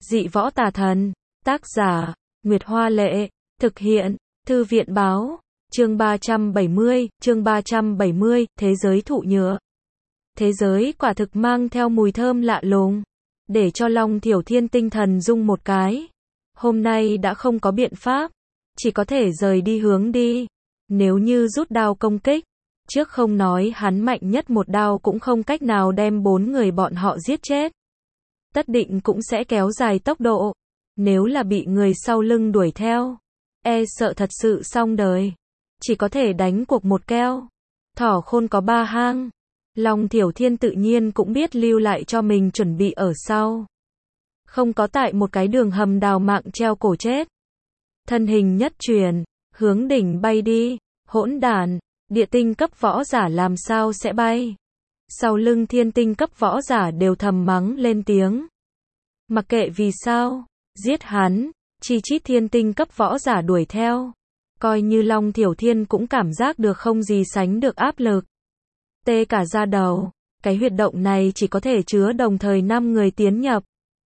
Dị võ tà thần. Tác giả, Nguyệt Hoa Lệ. Thực hiện, Thư viện Báo. Chương 370, thế giới thụ nhựa. Thế giới quả thực mang theo mùi thơm lạ lùng, để cho Long Thiểu Thiên tinh thần rung một cái. Hôm nay đã không có biện pháp, chỉ có thể rời đi hướng đi. Nếu như rút đao công kích, trước không nói hắn mạnh nhất một đao cũng không cách nào đem 4 người bọn họ giết chết. Tất định cũng sẽ kéo dài tốc độ. Nếu là bị người sau lưng đuổi theo, e sợ thật sự xong đời. Chỉ có thể đánh cuộc một keo. Thỏ khôn có 3 hang. Long Thiểu Thiên tự nhiên cũng biết lưu lại cho mình chuẩn bị ở sau. Không có tại một cái đường hầm đào mạng treo cổ chết. Thân hình nhất chuyển, hướng đỉnh bay đi. Hỗn đản, địa tinh cấp võ giả làm sao sẽ bay? Sau lưng thiên tinh cấp võ giả đều thầm mắng lên tiếng. Mặc kệ vì sao, giết hắn, chi chít thiên tinh cấp võ giả đuổi theo. Coi như Long Thiểu Thiên cũng cảm giác được không gì sánh được áp lực. Tê cả da đầu, cái huyệt động này chỉ có thể chứa đồng thời 5 người tiến nhập.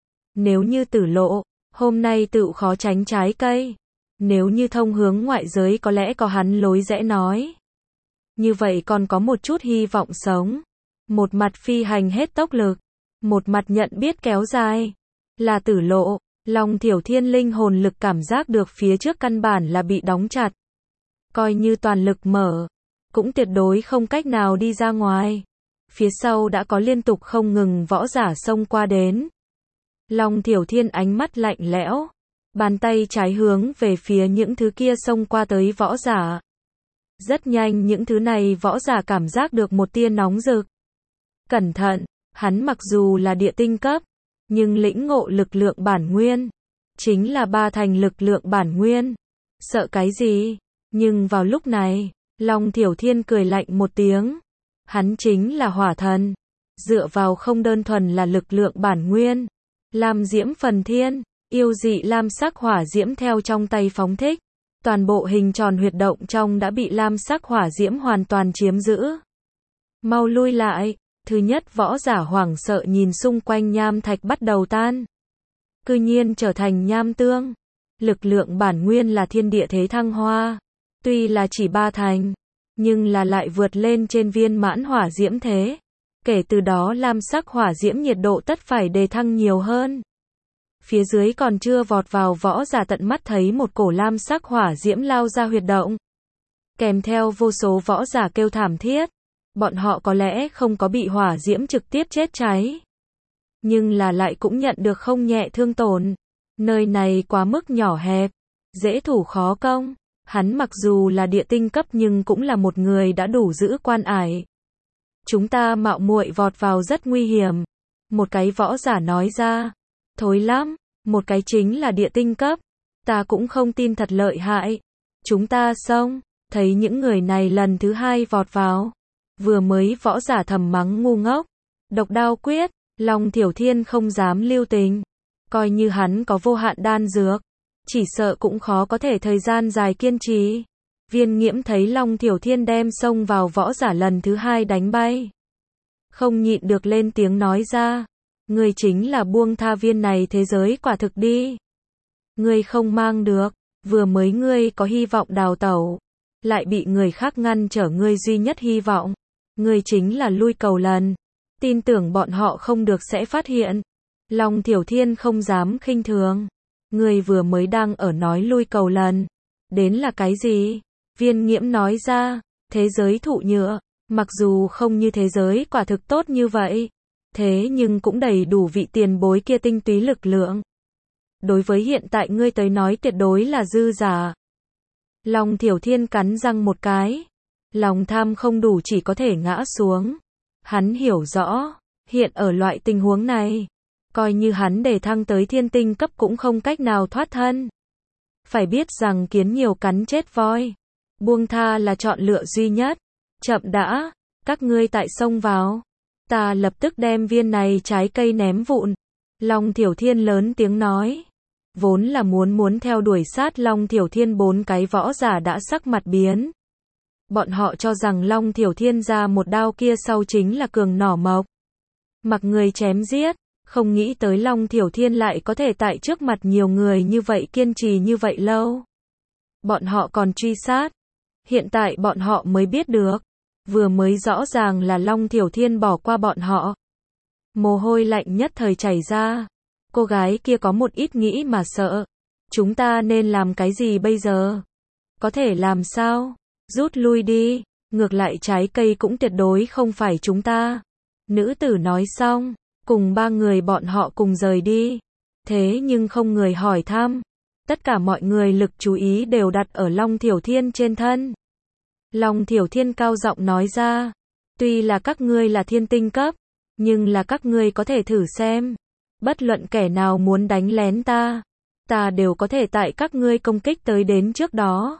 Nếu như tử lộ, hôm nay tự khó tránh trái cây. Nếu như thông hướng ngoại giới có lẽ có hắn lối rẽ nói. Như vậy còn có một chút hy vọng sống. Một mặt phi hành hết tốc lực, một mặt nhận biết kéo dài. Là tử lộ, Long Thiểu Thiên linh hồn lực cảm giác được phía trước căn bản là bị đóng chặt. Coi như toàn lực mở, cũng tuyệt đối không cách nào đi ra ngoài. Phía sau đã có liên tục không ngừng võ giả xông qua đến. Long Thiểu Thiên ánh mắt lạnh lẽo, bàn tay trái hướng về phía những thứ kia xông qua tới võ giả. Rất nhanh những thứ này võ giả cảm giác được một tia nóng rực. Cẩn thận, hắn mặc dù là địa tinh cấp, nhưng lĩnh ngộ lực lượng bản nguyên, chính là 3 thành lực lượng bản nguyên. Sợ cái gì? Nhưng vào lúc này, Long Thiểu Thiên cười lạnh một tiếng. Hắn chính là hỏa thần. Dựa vào không đơn thuần là lực lượng bản nguyên. Lam diễm phần thiên, yêu dị lam sắc hỏa diễm theo trong tay phóng thích. Toàn bộ hình tròn huyệt động trong đã bị lam sắc hỏa diễm hoàn toàn chiếm giữ. Mau lui lại. Thứ nhất võ giả hoảng sợ nhìn xung quanh nham thạch bắt đầu tan. Cư nhiên trở thành nham tương. Lực lượng bản nguyên là thiên địa thế thăng hoa. Tuy là chỉ 3 thành, nhưng là lại vượt lên trên viên mãn hỏa diễm thế. Kể từ đó lam sắc hỏa diễm nhiệt độ tất phải đề thăng nhiều hơn. Phía dưới còn chưa vọt vào võ giả tận mắt thấy một cổ lam sắc hỏa diễm lao ra huyệt động. Kèm theo vô số võ giả kêu thảm thiết. Bọn họ có lẽ không có bị hỏa diễm trực tiếp chết cháy, nhưng là lại cũng nhận được không nhẹ thương tổn. Nơi này quá mức nhỏ hẹp, dễ thủ khó công. Hắn mặc dù là địa tinh cấp nhưng cũng là một người đã đủ giữ quan ải. Chúng ta mạo muội vọt vào rất nguy hiểm. Một cái võ giả nói ra. Thối lắm, một cái chính là địa tinh cấp. Ta cũng không tin thật lợi hại. Chúng ta xông, thấy những người này lần thứ 2 vọt vào. Vừa mới võ giả thầm mắng ngu ngốc. Độc đao quyết, Long Thiểu Thiên không dám lưu tình. Coi như hắn có vô hạn đan dược, chỉ sợ cũng khó có thể thời gian dài kiên trì. Viên Nghiễm thấy Long Thiểu Thiên đem xông vào võ giả lần thứ 2 đánh bay. Không nhịn được lên tiếng nói ra. Ngươi chính là buông tha viên này thế giới quả thực đi. Ngươi không mang được, vừa mới ngươi có hy vọng đào tẩu, lại bị người khác ngăn trở ngươi duy nhất hy vọng. Ngươi chính là lui cầu lần. Tin tưởng bọn họ không được sẽ phát hiện. Long Thiểu Thiên không dám khinh thường. Ngươi vừa mới đang ở nói lui cầu lần. Đến là cái gì? Viên Nghiễm nói ra. Thế giới thụ nhựa. Mặc dù không như thế giới quả thực tốt như vậy, thế nhưng cũng đầy đủ vị tiền bối kia tinh túy lực lượng. Đối với hiện tại ngươi tới nói tuyệt đối là dư giả. Long Thiểu Thiên cắn răng một cái. Lòng tham không đủ chỉ có thể ngã xuống. Hắn hiểu rõ, hiện ở loại tình huống này, coi như hắn để thăng tới thiên tinh cấp cũng không cách nào thoát thân. Phải biết rằng kiến nhiều cắn chết voi. Buông tha là chọn lựa duy nhất. Chậm đã, các ngươi tại xông vào. Ta lập tức đem viên này trái cây ném vụn. Long Thiểu Thiên lớn tiếng nói. Vốn là muốn theo đuổi sát Long Thiểu Thiên 4 cái võ giả đã sắc mặt biến. Bọn họ cho rằng Long Thiểu Thiên ra một đao kia sau chính là cường nỏ mộc. Mặc người chém giết, Không nghĩ tới Long Thiểu Thiên lại có thể tại trước mặt nhiều người như vậy kiên trì như vậy lâu. Bọn họ còn truy sát. Hiện tại bọn họ mới biết được. Vừa mới rõ ràng là Long Thiểu Thiên bỏ qua bọn họ. Mồ hôi lạnh nhất thời chảy ra. Cô gái kia có một ít nghĩ mà sợ. Chúng ta nên làm cái gì bây giờ? Có thể làm sao? Rút lui đi. Ngược lại trái cây cũng tuyệt đối không phải chúng ta. Nữ tử nói xong, cùng ba người bọn họ cùng rời đi. Thế nhưng không người hỏi thăm. Tất cả mọi người lực chú ý đều đặt ở Long Thiểu Thiên trên thân. Long Thiểu Thiên cao giọng nói ra. Tuy là các ngươi là thiên tinh cấp, nhưng là các ngươi có thể thử xem. Bất luận kẻ nào muốn đánh lén ta, ta đều có thể tại các ngươi công kích tới đến trước đó.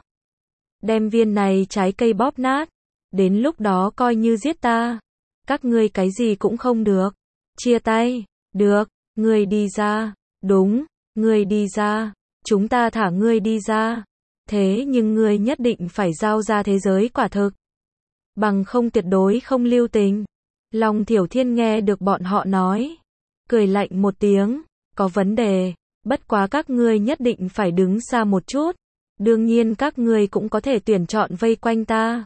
Đem viên này trái cây bóp nát. Đến lúc đó coi như giết ta. Các ngươi cái gì cũng không được. Chia tay. Được. Ngươi đi ra. Đúng. Ngươi đi ra. Chúng ta thả ngươi đi ra. Thế nhưng ngươi nhất định phải giao ra thế giới quả thực. Bằng không tuyệt đối không lưu tình. Long Thiểu Thiên nghe được bọn họ nói. Cười lạnh một tiếng. Có vấn đề. Bất quá các ngươi nhất định phải đứng xa một chút. Đương nhiên các ngươi cũng có thể tuyển chọn vây quanh ta.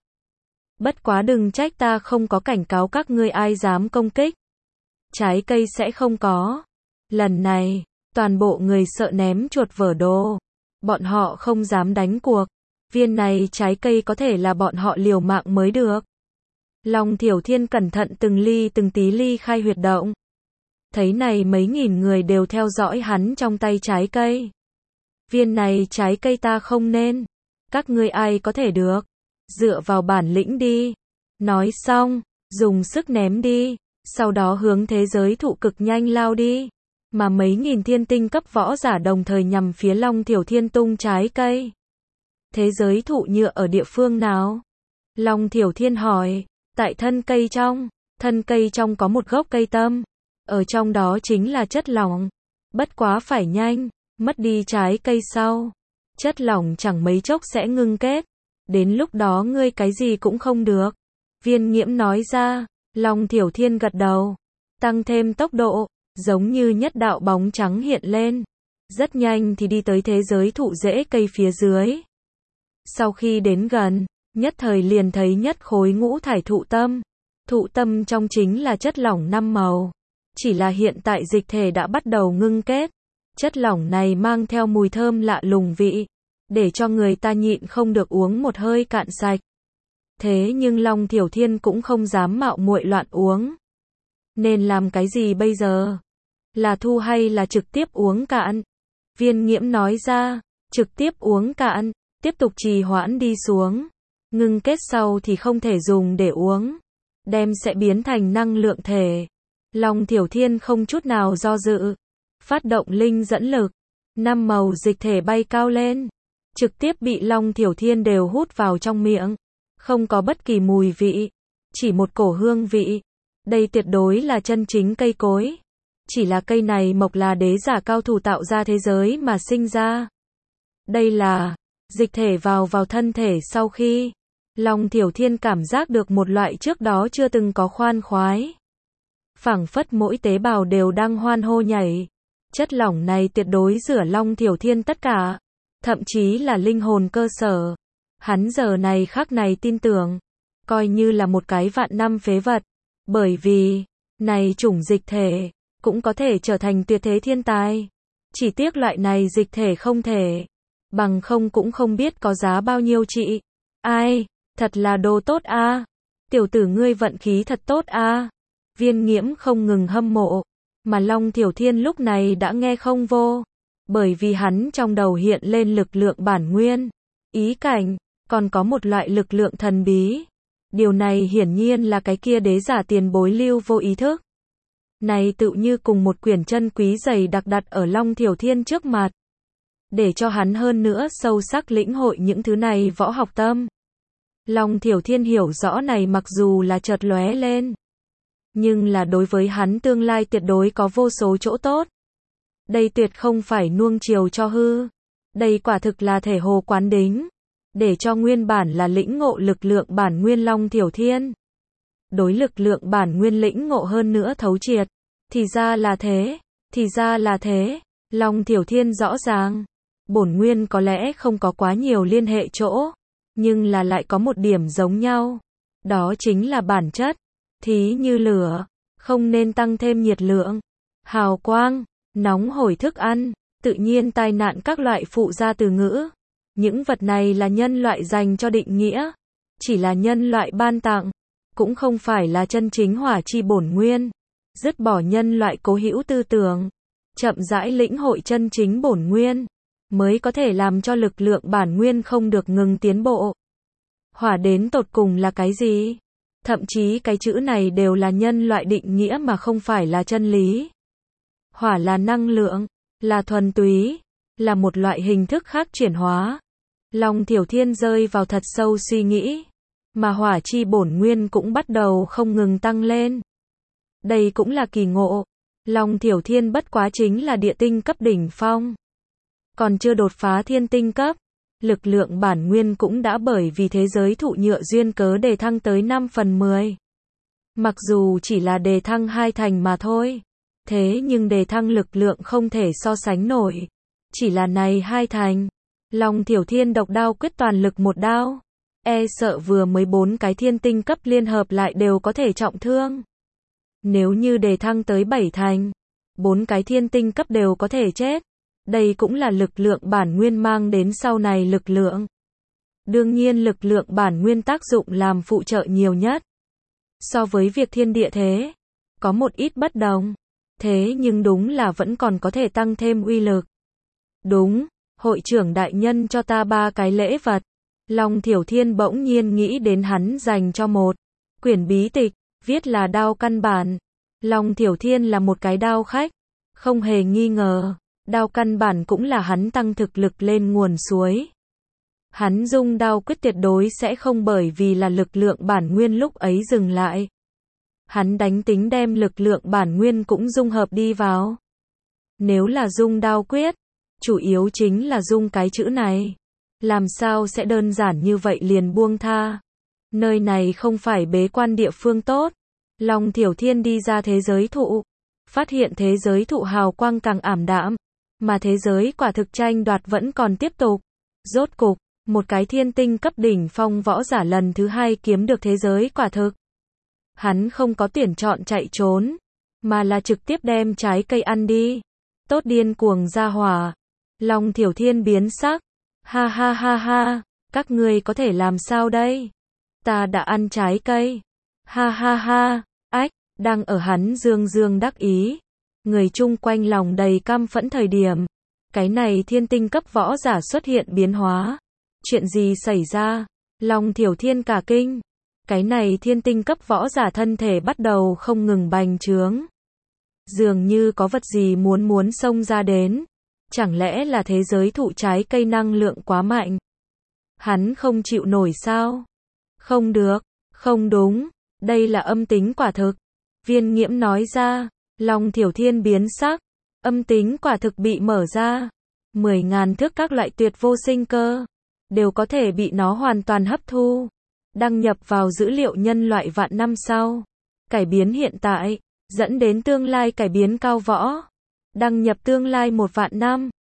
Bất quá đừng trách ta không có cảnh cáo các ngươi ai dám công kích. Trái cây sẽ không có. Lần này, toàn bộ người sợ ném chuột vỡ đồ. Bọn họ không dám đánh cuộc. Viên này trái cây có thể là bọn họ liều mạng mới được. Long Thiểu Thiên cẩn thận từng ly từng tí ly khai huyệt động. Thấy này mấy nghìn người đều theo dõi hắn trong tay trái cây. Viên này trái cây ta không nên. Các ngươi ai có thể được. Dựa vào bản lĩnh đi. Nói xong, dùng sức ném đi. Sau đó hướng thế giới thụ cực nhanh lao đi. Mà mấy nghìn thiên tinh cấp võ giả đồng thời nhằm phía Long Thiểu Thiên tung trái cây. Thế giới thụ nhựa ở địa phương nào? Long Thiểu Thiên hỏi. Tại thân cây trong. Thân cây trong có một gốc cây tâm. Ở trong đó chính là chất lỏng. Bất quá phải nhanh. Mất đi trái cây sau. Chất lỏng chẳng mấy chốc sẽ ngưng kết. Đến lúc đó ngươi cái gì cũng không được. Viên Nghiễm nói ra. Long Thiểu Thiên gật đầu. Tăng thêm tốc độ. Giống như nhất đạo bóng trắng hiện lên. Rất nhanh thì đi tới thế giới thụ rễ cây phía dưới. Sau khi đến gần, nhất thời liền thấy nhất khối ngũ thải thụ tâm. Thụ tâm trong chính là chất lỏng 5 màu. Chỉ là hiện tại dịch thể đã bắt đầu ngưng kết. Chất lỏng này mang theo mùi thơm lạ lùng vị. Để cho người ta nhịn không được uống một hơi cạn sạch. Thế nhưng Long Thiểu Thiên cũng không dám mạo muội loạn uống. Nên làm cái gì bây giờ? Là thu hay là trực tiếp uống cạn? Viên Nghiễm nói ra, trực tiếp uống cạn, tiếp tục trì hoãn đi xuống. Ngưng kết sau thì không thể dùng để uống. Đem sẽ biến thành năng lượng thể. Long Thiểu Thiên không chút nào do dự. Phát động linh dẫn lực. 5 màu dịch thể bay cao lên. Trực tiếp bị Long Thiểu Thiên đều hút vào trong miệng. Không có bất kỳ mùi vị. Chỉ một cổ hương vị. Đây tuyệt đối là chân chính cây cối. Chỉ là cây này mộc là đế giả cao thủ tạo ra thế giới mà sinh ra. Đây là dịch thể vào thân thể sau khi Long Thiểu Thiên cảm giác được một loại trước đó chưa từng có khoan khoái. Phảng phất mỗi tế bào đều đang hoan hô nhảy. Chất lỏng này tuyệt đối rửa Long Thiểu Thiên tất cả. Thậm chí là linh hồn cơ sở. Hắn giờ này khắc này tin tưởng. Coi như là một cái vạn năm phế vật. Bởi vì, này chủng dịch thể, cũng có thể trở thành tuyệt thế thiên tài. Chỉ tiếc loại này dịch thể không thể. Bằng không cũng không biết có giá bao nhiêu trị. Ai, thật là đồ tốt a. Tiểu tử ngươi vận khí thật tốt a. Viên Nghiễm không ngừng hâm mộ. Mà Long Thiểu Thiên lúc này đã nghe không vô. Bởi vì hắn trong đầu hiện lên lực lượng bản nguyên, ý cảnh, còn có một loại lực lượng thần bí. Điều này hiển nhiên là cái kia đế giả tiền bối lưu vô ý thức. Này tự như cùng một quyển chân quý dày đặc đặt ở Long Thiểu Thiên trước mặt. Để cho hắn hơn nữa sâu sắc lĩnh hội những thứ này võ học tâm. Long Thiểu Thiên hiểu rõ này mặc dù là chợt lóe lên. Nhưng là đối với hắn tương lai tuyệt đối có vô số chỗ tốt. Đây tuyệt không phải nuông chiều cho hư. Đây quả thực là thể hồ quán đính. Để cho nguyên bản là lĩnh ngộ lực lượng bản nguyên Long Thiểu Thiên. Đối lực lượng bản nguyên lĩnh ngộ hơn nữa thấu triệt. Thì ra là thế, thì ra là thế. Long Thiểu Thiên rõ ràng. Bổn nguyên có lẽ không có quá nhiều liên hệ chỗ, nhưng là lại có một điểm giống nhau. Đó chính là bản chất. Thí như lửa, không nên tăng thêm nhiệt lượng, hào quang, nóng hổi thức ăn, tự nhiên tai nạn các loại phụ gia từ ngữ. Những vật này là nhân loại dành cho định nghĩa, chỉ là nhân loại ban tặng, cũng không phải là chân chính hỏa chi bổn nguyên. Dứt bỏ nhân loại cố hữu tư tưởng, chậm rãi lĩnh hội chân chính bổn nguyên, mới có thể làm cho lực lượng bản nguyên không được ngừng tiến bộ. Hỏa đến tột cùng là cái gì? Thậm chí cái chữ này đều là nhân loại định nghĩa mà không phải là chân lý. Hỏa là năng lượng, là thuần túy, là một loại hình thức khác chuyển hóa. Long Thiểu Thiên rơi vào thật sâu suy nghĩ, mà hỏa chi bổn nguyên cũng bắt đầu không ngừng tăng lên. Đây cũng là kỳ ngộ. Long Thiểu Thiên bất quá chính là địa tinh cấp đỉnh phong, còn chưa đột phá thiên tinh cấp. Lực lượng bản nguyên cũng đã bởi vì thế giới thụ nhựa duyên cớ đề thăng tới 5/10. Mặc dù chỉ là đề thăng 2 thành mà thôi, thế nhưng đề thăng lực lượng không thể so sánh nổi. Chỉ là này 2 thành, Long Thiểu Thiên độc đao quyết toàn lực một đao, e sợ vừa mới 4 cái thiên tinh cấp liên hợp lại đều có thể trọng thương. Nếu như đề thăng tới 7 thành, 4 cái thiên tinh cấp đều có thể chết. Đây cũng là lực lượng bản nguyên mang đến sau này lực lượng. Đương nhiên lực lượng bản nguyên tác dụng làm phụ trợ nhiều nhất. So với việc thiên địa thế, có một ít bất đồng. Thế nhưng đúng là vẫn còn có thể tăng thêm uy lực. Đúng, hội trưởng đại nhân cho ta 3 cái lễ vật. Long Thiểu Thiên bỗng nhiên nghĩ đến hắn dành cho một quyển bí tịch, viết là đao căn bản. Long Thiểu Thiên là một cái đao khách, không hề nghi ngờ. Đao căn bản cũng là hắn tăng thực lực lên nguồn suối. Hắn dung đao quyết tuyệt đối sẽ không bởi vì là lực lượng bản nguyên lúc ấy dừng lại. Hắn đánh tính đem lực lượng bản nguyên cũng dung hợp đi vào. Nếu là dung đao quyết, chủ yếu chính là dung cái chữ này. Làm sao sẽ đơn giản như vậy liền buông tha. Nơi này không phải bế quan địa phương tốt. Long Thiểu Thiên đi ra thế giới thụ, phát hiện thế giới thụ hào quang càng ảm đạm. Mà thế giới quả thực tranh đoạt vẫn còn tiếp tục. Rốt cục, một cái thiên tinh cấp đỉnh phong võ giả lần thứ 2 kiếm được thế giới quả thực. Hắn không có tuyển chọn chạy trốn, mà là trực tiếp đem trái cây ăn đi. Tốt điên cuồng ra hỏa. Long Thiểu Thiên biến sắc. Ha ha ha ha, các ngươi có thể làm sao đây? Ta đã ăn trái cây. Ha ha ha, ách, đang ở hắn dương dương đắc ý. Người chung quanh lòng đầy căm phẫn thời điểm, cái này thiên tinh cấp võ giả xuất hiện biến hóa. Chuyện gì xảy ra? Long Thiểu Thiên cả kinh. Cái này thiên tinh cấp võ giả thân thể bắt đầu không ngừng bành trướng. Dường như có vật gì muốn xông ra đến. Chẳng lẽ là thế giới thụ trái cây năng lượng quá mạnh? Hắn không chịu nổi sao? Không được, không đúng, đây là âm tính quả thực. Viên Nghiễm nói ra. Long Thiểu Thiên biến sắc, âm tính quả thực bị mở ra. 10.000 thước các loại tuyệt vô sinh cơ, đều có thể bị nó hoàn toàn hấp thu. Đăng nhập vào dữ liệu nhân loại vạn năm sau. Cải biến hiện tại, dẫn đến tương lai cải biến cao võ. Đăng nhập tương lai 1 vạn năm.